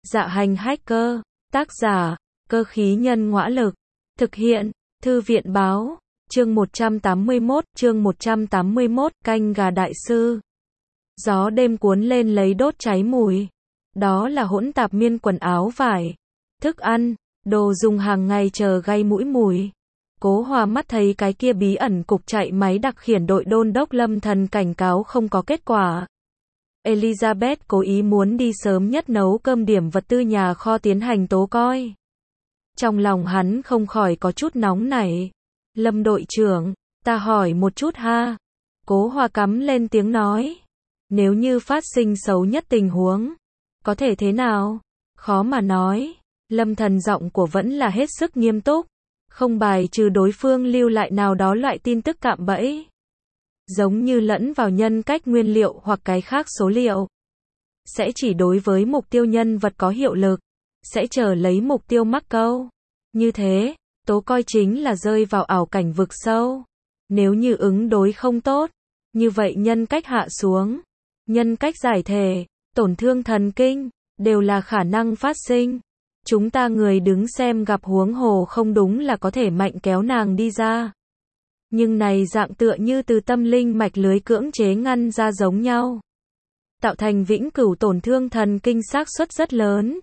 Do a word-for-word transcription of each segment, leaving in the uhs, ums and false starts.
Dạ hành hacker, tác giả, cơ khí nhân ngõa lực, thực hiện, thư viện báo, chương một trăm tám mươi mốt, chương một trăm tám mươi mốt, canh gà đại sư. Gió đêm cuốn lên lấy đốt cháy mùi. Đó là hỗn tạp miên quần áo vải, thức ăn, đồ dùng hàng ngày chờ gây mũi mùi. Cố Hòa mắt thấy cái kia bí ẩn cục chạy máy đặc khiển đội đôn đốc lâm thần cảnh cáo không có kết quả. Elizabeth cố ý muốn đi sớm nhất nấu cơm điểm vật tư nhà kho tiến hành tố coi. Trong lòng hắn không khỏi có chút nóng nảy. Lâm đội trưởng, ta hỏi một chút ha. Cố Hòa cắm lên tiếng nói. Nếu như phát sinh xấu nhất tình huống, có thể thế nào? Khó mà nói. Lâm thần giọng của vẫn là hết sức nghiêm túc. Không bài trừ đối phương lưu lại nào đó loại tin tức cạm bẫy. Giống như lẫn vào nhân cách nguyên liệu hoặc cái khác số liệu. Sẽ chỉ đối với mục tiêu nhân vật có hiệu lực. Sẽ chờ lấy mục tiêu mắc câu. Như thế, tố coi chính là rơi vào ảo cảnh vực sâu. Nếu như ứng đối không tốt, như vậy nhân cách hạ xuống, nhân cách giải thể, tổn thương thần kinh, đều là khả năng phát sinh. Chúng ta người đứng xem gặp huống hồ không đúng là có thể mạnh kéo nàng đi ra. Nhưng này dạng tựa như từ tâm linh mạch lưới cưỡng chế ngăn ra giống nhau. Tạo thành vĩnh cửu tổn thương thần kinh xác suất rất lớn.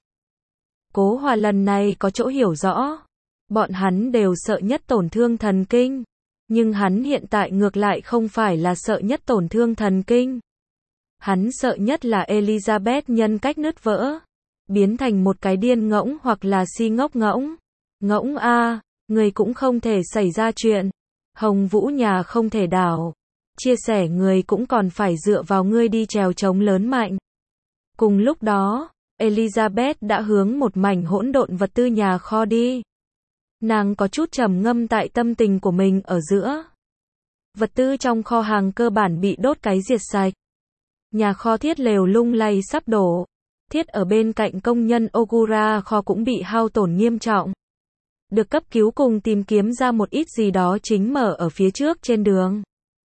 Cố Hòa lần này có chỗ hiểu rõ. Bọn hắn đều sợ nhất tổn thương thần kinh. Nhưng hắn hiện tại ngược lại không phải là sợ nhất tổn thương thần kinh. Hắn sợ nhất là Elizabeth nhân cách nứt vỡ. Biến thành một cái điên ngỗng hoặc là si ngốc ngỗng. Ngỗng a, người cũng không thể xảy ra chuyện. Hồng Vũ nhà không thể đảo. Chia sẻ người cũng còn phải dựa vào ngươi đi trèo trống lớn mạnh. Cùng lúc đó, Elizabeth đã hướng một mảnh hỗn độn vật tư nhà kho đi. Nàng có chút trầm ngâm tại tâm tình của mình ở giữa. Vật tư trong kho hàng cơ bản bị đốt cái diệt sạch. Nhà kho thiết lều lung lay sắp đổ. Thiết ở bên cạnh công nhân Ogura kho cũng bị hao tổn nghiêm trọng. Được cấp cứu cùng tìm kiếm ra một ít gì đó chính mở ở phía trước trên đường.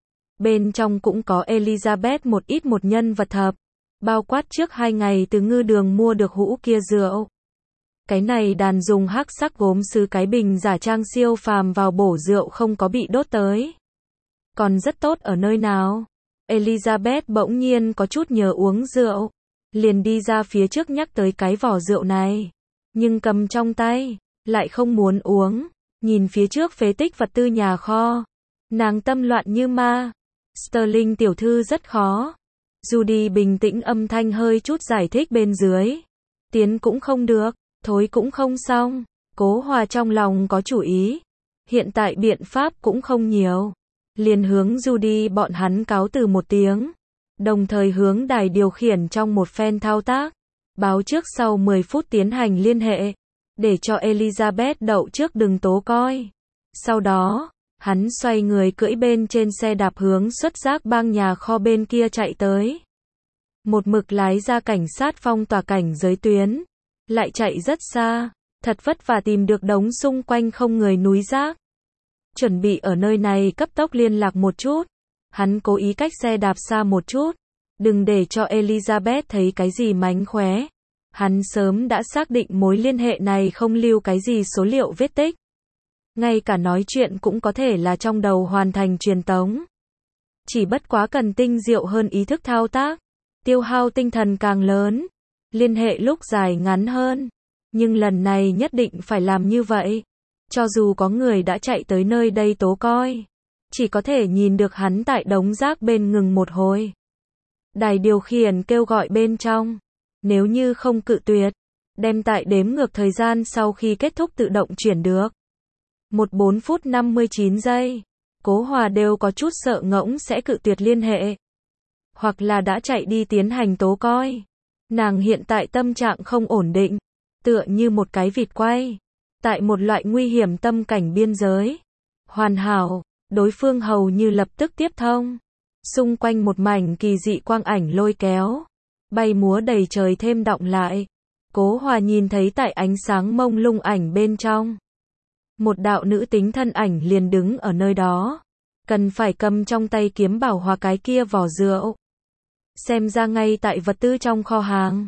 Bên trong cũng có Elizabeth một ít một nhân vật thập. Bao quát trước hai ngày từ ngư đường mua được hũ kia rượu. Cái này đàn dùng hắc sắc gốm sứ cái bình giả trang siêu phàm vào bổ rượu không có bị đốt tới. Còn rất tốt ở nơi nào? Elizabeth bỗng nhiên có chút nhớ uống rượu. Liền đi ra phía trước nhắc tới cái vỏ rượu này. Nhưng cầm trong tay, lại không muốn uống. Nhìn phía trước phế tích vật tư nhà kho. Nàng tâm loạn như ma. Sterling tiểu thư rất khó. Judy bình tĩnh âm thanh hơi chút giải thích bên dưới. Tiến cũng không được, thối cũng không xong. Cố Hòa trong lòng có chủ ý. Hiện tại biện pháp cũng không nhiều. Liền hướng Judy bọn hắn cáo từ một tiếng. Đồng thời hướng đài điều khiển trong một phen thao tác. Báo trước sau mười phút tiến hành liên hệ. Để cho Elizabeth đậu trước đừng tố coi. Sau đó, hắn xoay người cưỡi bên trên xe đạp hướng xuất giác bang nhà kho bên kia chạy tới. Một mực lái ra cảnh sát phong tỏa cảnh giới tuyến. Lại chạy rất xa. Thật vất vả tìm được đống xung quanh không người núi rác. Chuẩn bị ở nơi này cấp tốc liên lạc một chút. Hắn cố ý cách xe đạp xa một chút. Đừng để cho Elizabeth thấy cái gì mánh khóe. Hắn sớm đã xác định mối liên hệ này không lưu cái gì số liệu vết tích. Ngay cả nói chuyện cũng có thể là trong đầu hoàn thành truyền tống. Chỉ bất quá cần tinh diệu hơn ý thức thao tác. Tiêu hao tinh thần càng lớn. Liên hệ lúc dài ngắn hơn. Nhưng lần này nhất định phải làm như vậy. Cho dù có người đã chạy tới nơi đây tố coi. Chỉ có thể nhìn được hắn tại đống rác bên ngừng một hồi. Đài điều khiển kêu gọi bên trong. Nếu như không cự tuyệt. Đem tại đếm ngược thời gian sau khi kết thúc tự động chuyển được. Một bốn phút năm mươi chín giây. Cố Hòa đều có chút sợ ngỗng sẽ cự tuyệt liên hệ. Hoặc là đã chạy đi tiến hành tố coi. Nàng hiện tại tâm trạng không ổn định. Tựa như một cái vịt quay. Tại một loại nguy hiểm tâm cảnh biên giới. Hoàn hảo. Đối phương hầu như lập tức tiếp thông. Xung quanh một mảnh kỳ dị quang ảnh lôi kéo. Bay múa đầy trời thêm đọng lại. Cố Hòa nhìn thấy tại ánh sáng mông lung ảnh bên trong. Một đạo nữ tính thân ảnh liền đứng ở nơi đó. Cần phải cầm trong tay kiếm bảo hòa cái kia vỏ rượu. Xem ra ngay tại vật tư trong kho hàng.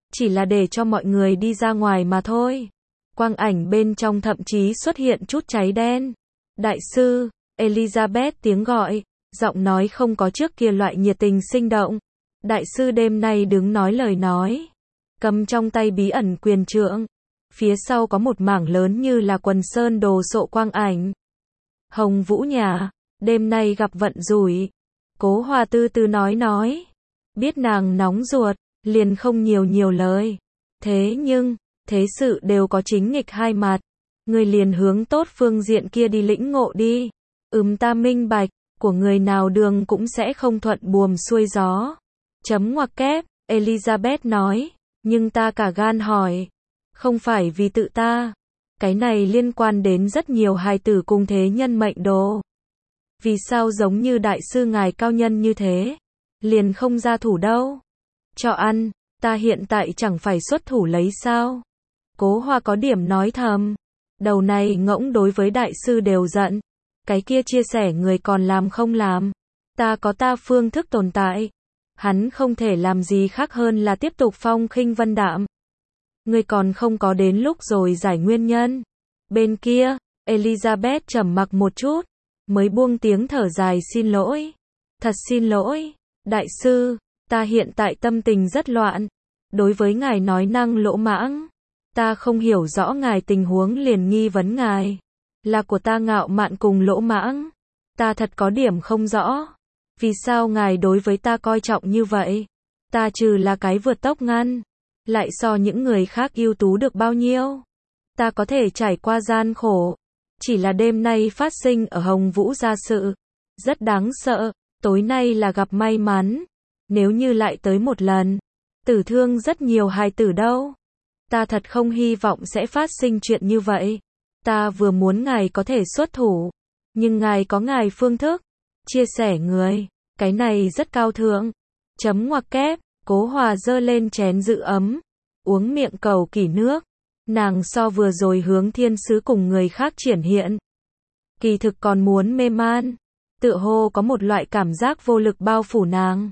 chỉ là để cho mọi người đi ra ngoài mà thôi. Quang ảnh bên trong thậm chí xuất hiện chút cháy đen. Đại sư, Elizabeth tiếng gọi, giọng nói không có trước kia loại nhiệt tình sinh động. Đại sư đêm nay đứng nói lời nói, cầm trong tay bí ẩn quyền trượng. Phía sau có một mảng lớn như là quần sơn đồ sộ quang ảnh. Hồng Vũ nhà, đêm nay gặp vận rủi. Cố Hòa tư tư nói nói. Biết nàng nóng ruột, liền không nhiều nhiều lời. Thế nhưng, thế sự đều có chính nghịch hai mặt. Người liền hướng tốt phương diện kia đi lĩnh ngộ đi. Ừm ta minh bạch, của người nào đường cũng sẽ không thuận buồm xuôi gió. Chấm ngoặc kép, Elizabeth nói, nhưng ta cả gan hỏi. Không phải vì tự ta. Cái này liên quan đến rất nhiều hài tử cùng thế nhân mệnh đồ. Vì sao giống như đại sư ngài cao nhân như thế, liền không ra thủ đâu. Cho ăn, ta hiện tại chẳng phải xuất thủ lấy sao. Cố Hoa có điểm nói thầm. Đầu này ngỗng đối với đại sư đều giận. Cái kia chia sẻ người còn làm không làm. Ta có ta phương thức tồn tại. Hắn không thể làm gì khác hơn là tiếp tục phong khinh vân đạm. Người còn không có đến lúc rồi giải nguyên nhân. Bên kia, Elizabeth trầm mặc một chút, mới buông tiếng thở dài xin lỗi. Thật xin lỗi, đại sư, ta hiện tại tâm tình rất loạn. Đối với ngài nói năng lỗ mãng, ta không hiểu rõ ngài tình huống liền nghi vấn ngài. Là của ta ngạo mạn cùng lỗ mãng. Ta thật có điểm không rõ. Vì sao ngài đối với ta coi trọng như vậy? Ta trừ là cái vượt tốc ngăn, lại so những người khác ưu tú được bao nhiêu? Ta có thể trải qua gian khổ. Chỉ là đêm nay phát sinh ở Hồng Vũ gia sự. Rất đáng sợ. Tối nay là gặp may mắn. Nếu như lại tới một lần, tử thương rất nhiều hài tử đâu. Ta thật không hy vọng sẽ phát sinh chuyện như vậy. Ta vừa muốn ngài có thể xuất thủ. Nhưng ngài có ngài phương thức. Chia sẻ người. Cái này rất cao thượng. Chấm ngoặc kép. Cố Hòa dơ lên chén giữ ấm. Uống miệng cầu kỳ nước. Nàng so vừa rồi hướng thiên sứ cùng người khác triển hiện. Kỳ thực còn muốn mê man. Tựa hồ có một loại cảm giác vô lực bao phủ nàng.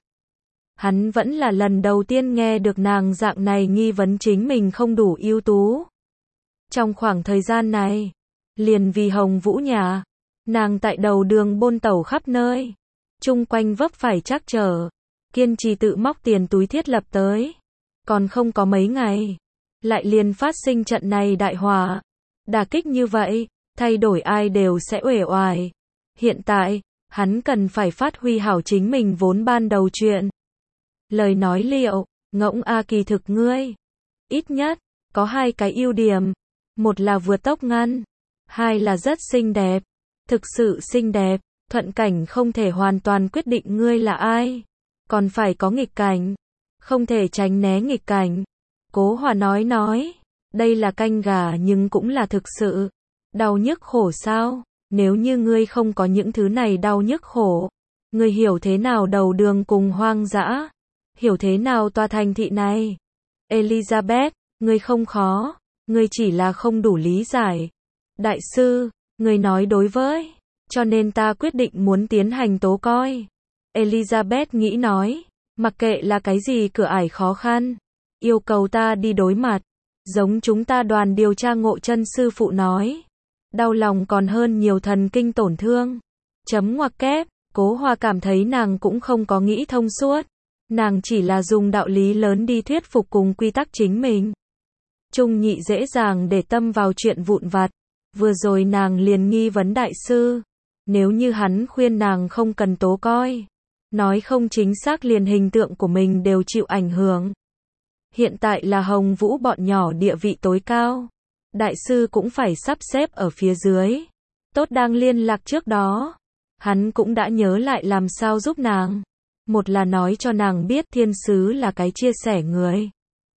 Hắn vẫn là lần đầu tiên nghe được nàng dạng này nghi vấn chính mình không đủ ưu tú. Trong khoảng thời gian này, liền vì Hồng Vũ nhà, nàng tại đầu đường bôn tẩu khắp nơi. Chung quanh vấp phải trắc trở. Kiên trì tự móc tiền túi thiết lập tới. Còn không có mấy ngày. Lại liền phát sinh trận này đại họa. Đả kích như vậy, thay đổi ai đều sẽ uể oải. Hiện tại, hắn cần phải phát huy hảo chính mình vốn ban đầu chuyện. Lời nói liệu, ngỗng a kỳ thực ngươi. Ít nhất, có hai cái ưu điểm. Một là vượt tốc ngăn. Hai là rất xinh đẹp. Thực sự xinh đẹp, thuận cảnh không thể hoàn toàn quyết định ngươi là ai. Còn phải có nghịch cảnh. Không thể tránh né nghịch cảnh. Cố Hòa nói nói. Đây là canh gà nhưng cũng là thực sự. Đau nhức khổ sao? Nếu như ngươi không có những thứ này đau nhức khổ. Ngươi hiểu thế nào đầu đường cùng hoang dã? Hiểu thế nào tòa thành thị này? Elizabeth, ngươi không khó. Ngươi chỉ là không đủ lý giải. Đại sư, ngươi nói đối với. Cho nên ta quyết định muốn tiến hành tố coi. Elizabeth nghĩ nói. Mặc kệ là cái gì cửa ải khó khăn. Yêu cầu ta đi đối mặt. Giống chúng ta đoàn điều tra Ngộ Chân sư phụ nói. Đau lòng còn hơn nhiều thần kinh tổn thương. Chấm ngoặc kép. Cố Hòa cảm thấy nàng cũng không có nghĩ thông suốt. Nàng chỉ là dùng đạo lý lớn đi thuyết phục cùng quy tắc chính mình. Trung nhị dễ dàng để tâm vào chuyện vụn vặt. Vừa rồi nàng liền nghi vấn đại sư. Nếu như hắn khuyên nàng không cần tố coi. Nói không chính xác liền hình tượng của mình đều chịu ảnh hưởng. Hiện tại là Hồng Vũ bọn nhỏ địa vị tối cao. Đại sư cũng phải sắp xếp ở phía dưới. Tốt đang liên lạc trước đó. Hắn cũng đã nhớ lại làm sao giúp nàng. Một là nói cho nàng biết thiên sứ là cái chia sẻ người.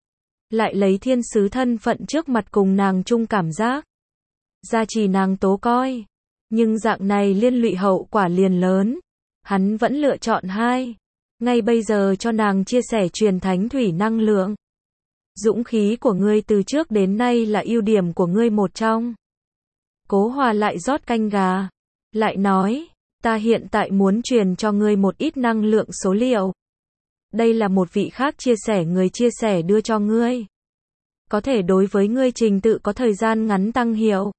Lại lấy thiên sứ thân phận trước mặt cùng nàng chung cảm giác. Gia trì nàng tố coi. Nhưng dạng này liên lụy hậu quả liền lớn. Hắn vẫn lựa chọn hai. Ngay bây giờ cho nàng chia sẻ truyền thánh thủy năng lượng. Dũng khí của ngươi từ trước đến nay là ưu điểm của ngươi một trong. Cố Hòa lại rót canh gà. Lại nói, ta hiện tại muốn truyền cho ngươi một ít năng lượng số liệu. Đây là một vị khác chia sẻ người chia sẻ đưa cho ngươi. Có thể đối với ngươi trình tự có thời gian ngắn tăng hiệu.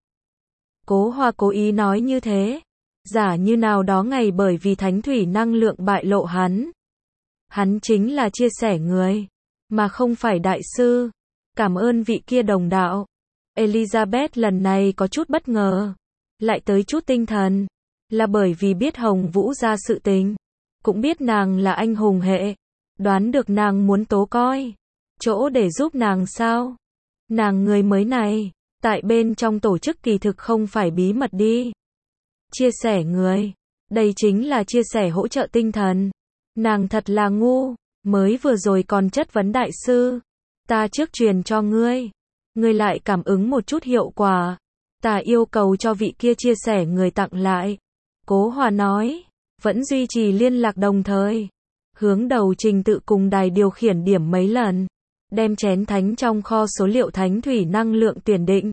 Cố Hòa cố ý nói như thế. Giả như nào đó ngày bởi vì thánh thủy năng lượng bại lộ hắn. Hắn chính là chia sẻ người, mà không phải đại sư. Cảm ơn vị kia đồng đạo. Elizabeth lần này có chút bất ngờ. Lại tới chút tinh thần. Là bởi vì biết Hồng Vũ ra sự tình. Cũng biết nàng là anh hùng hệ. Đoán được nàng muốn tố coi. Chỗ để giúp nàng sao? Nàng người mới này, tại bên trong tổ chức kỳ thực không phải bí mật đi. Chia sẻ người. Đây chính là chia sẻ hỗ trợ tinh thần. Nàng thật là ngu. Mới vừa rồi còn chất vấn đại sư. Ta trước truyền cho ngươi. Ngươi lại cảm ứng một chút hiệu quả. Ta yêu cầu cho vị kia chia sẻ người tặng lại. Cố Hòa nói. Vẫn duy trì liên lạc đồng thời. Hướng đầu trình tự cùng đài điều khiển điểm mấy lần. Đem chén thánh trong kho số liệu thánh thủy năng lượng tuyển định.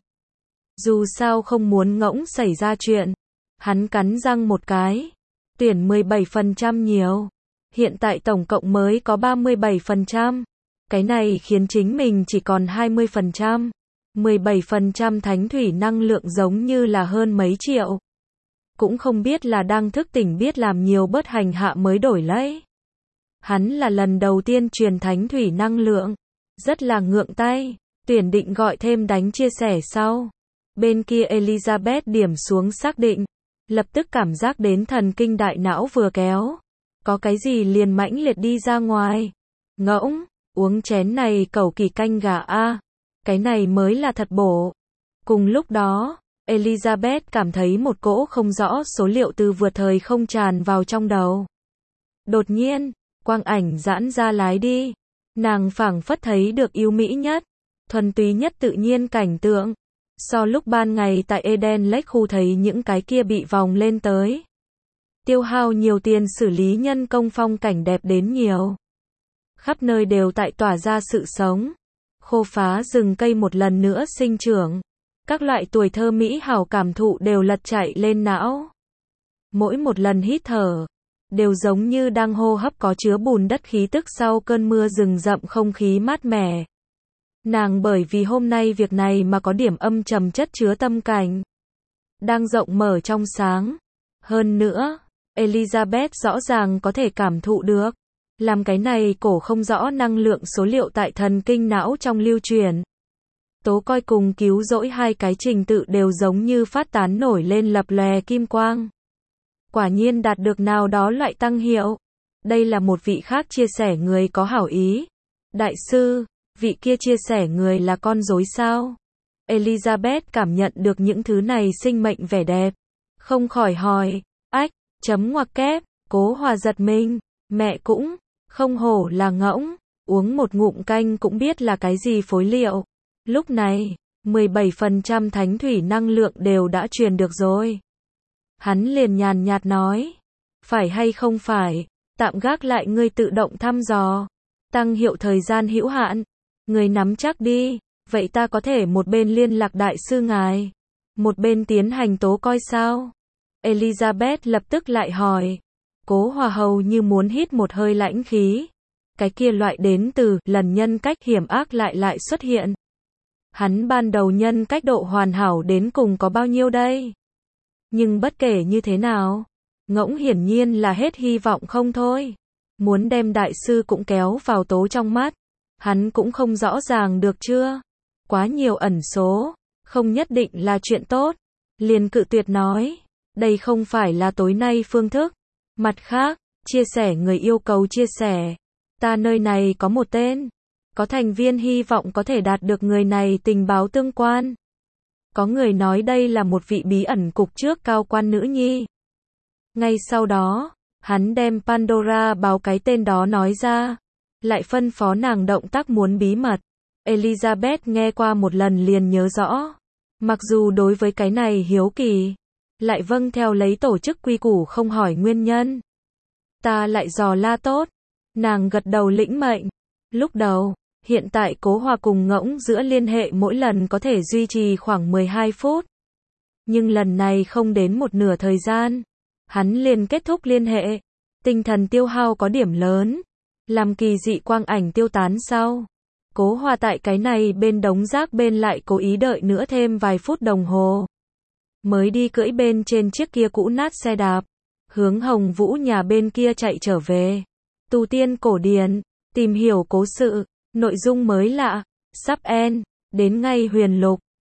Dù sao không muốn ngỗng xảy ra chuyện. Hắn cắn răng một cái. Tuyển mười bảy phần trăm nhiều. Hiện tại tổng cộng mới có ba mươi bảy phần trăm. Cái này khiến chính mình chỉ còn hai mươi phần trăm. mười bảy phần trăm thánh thủy năng lượng giống như là hơn mấy triệu. Cũng không biết là đang thức tỉnh biết làm nhiều bớt hành hạ mới đổi lấy. Hắn là lần đầu tiên truyền thánh thủy năng lượng. Rất là ngượng tay. Tuyển định gọi thêm đánh chia sẻ sau. Bên kia Elizabeth điểm xuống xác định. Lập tức cảm giác đến thần kinh đại não vừa kéo. Có cái gì liền mãnh liệt đi ra ngoài. Ngỗng, uống chén này cẩu kỳ canh gà a. Cái này mới là thật bổ. Cùng lúc đó, Elizabeth cảm thấy một cỗ không rõ số liệu từ vượt thời không tràn vào trong đầu. Đột nhiên, quang ảnh giãn ra lái đi. Nàng phảng phất thấy được yêu mỹ nhất, thuần túy nhất tự nhiên cảnh tượng. So lúc ban ngày tại Eden Lake khu thấy những cái kia bị vòng lên tới. Tiêu hao nhiều tiền xử lý nhân công phong cảnh đẹp đến nhiều. Khắp nơi đều tại tỏa ra sự sống. Khô phá rừng cây một lần nữa sinh trưởng. Các loại tuổi thơ mỹ hảo cảm thụ đều lật chạy lên não. Mỗi một lần hít thở, đều giống như đang hô hấp có chứa bùn đất khí tức sau cơn mưa rừng rậm không khí mát mẻ. Nàng bởi vì hôm nay việc này mà có điểm âm trầm chất chứa tâm cảnh. Đang rộng mở trong sáng. Hơn nữa, Elizabeth rõ ràng có thể cảm thụ được. Làm cái này cổ không rõ năng lượng số liệu tại thần kinh não trong lưu truyền. Tố coi cùng cứu rỗi hai cái trình tự đều giống như phát tán nổi lên lập lòe kim quang. Quả nhiên đạt được nào đó loại tăng hiệu. Đây là một vị khác chia sẻ người có hảo ý. Đại sư, vị kia chia sẻ người là con rối sao? Elizabeth cảm nhận được những thứ này sinh mệnh vẻ đẹp. Không khỏi hỏi, ách, chấm ngoặc kép, Cố Hòa giật mình, mẹ cũng, không hổ là ngỗng, uống một ngụm canh cũng biết là cái gì phối liệu. Lúc này, mười bảy phần trăm thánh thủy năng lượng đều đã truyền được rồi. Hắn liền nhàn nhạt nói, phải hay không phải, tạm gác lại ngươi tự động thăm dò. Tăng hiệu thời gian hữu hạn, người nắm chắc đi, vậy ta có thể một bên liên lạc đại sư ngài, một bên tiến hành tố coi sao? Elizabeth lập tức lại hỏi. Cố Hòa hầu như muốn hít một hơi lãnh khí. Cái kia loại đến từ lần nhân cách hiểm ác lại lại xuất hiện. Hắn ban đầu nhân cách độ hoàn hảo đến cùng có bao nhiêu đây? Nhưng bất kể như thế nào, ngỗng hiển nhiên là hết hy vọng không thôi. Muốn đem đại sư cũng kéo vào tố trong mắt. Hắn cũng không rõ ràng được chưa? Quá nhiều ẩn số, không nhất định là chuyện tốt. Liền cự tuyệt nói, đây không phải là tối nay phương thức. Mặt khác, chia sẻ người yêu cầu chia sẻ. Ta nơi này có một tên. Có thành viên hy vọng có thể đạt được người này tình báo tương quan. Có người nói đây là một vị bí ẩn cục trước cao quan nữ nhi. Ngay sau đó, hắn đem Pandora báo cái tên đó nói ra. Lại phân phó nàng động tác muốn bí mật. Elizabeth nghe qua một lần liền nhớ rõ. Mặc dù đối với cái này hiếu kỳ, lại vâng theo lấy tổ chức quy củ không hỏi nguyên nhân. Ta lại dò la tốt. Nàng gật đầu lĩnh mệnh. Lúc đầu, hiện tại Cố Hòa cùng ngỗng giữa liên hệ mỗi lần có thể duy trì khoảng mười hai phút. Nhưng lần này không đến một nửa thời gian. Hắn liền kết thúc liên hệ. Tinh thần tiêu hao có điểm lớn. Làm kỳ dị quang ảnh tiêu tán sau. Cố Hòa tại cái này bên đống rác bên lại cố ý đợi nữa thêm vài phút đồng hồ. Mới đi cưỡi bên trên chiếc kia cũ nát xe đạp. Hướng Hồng Vũ nhà bên kia chạy trở về. Tu tiên cổ điển. Tìm hiểu cố sự. Nội dung mới lạ. Sắp end. Đến ngay huyền lục.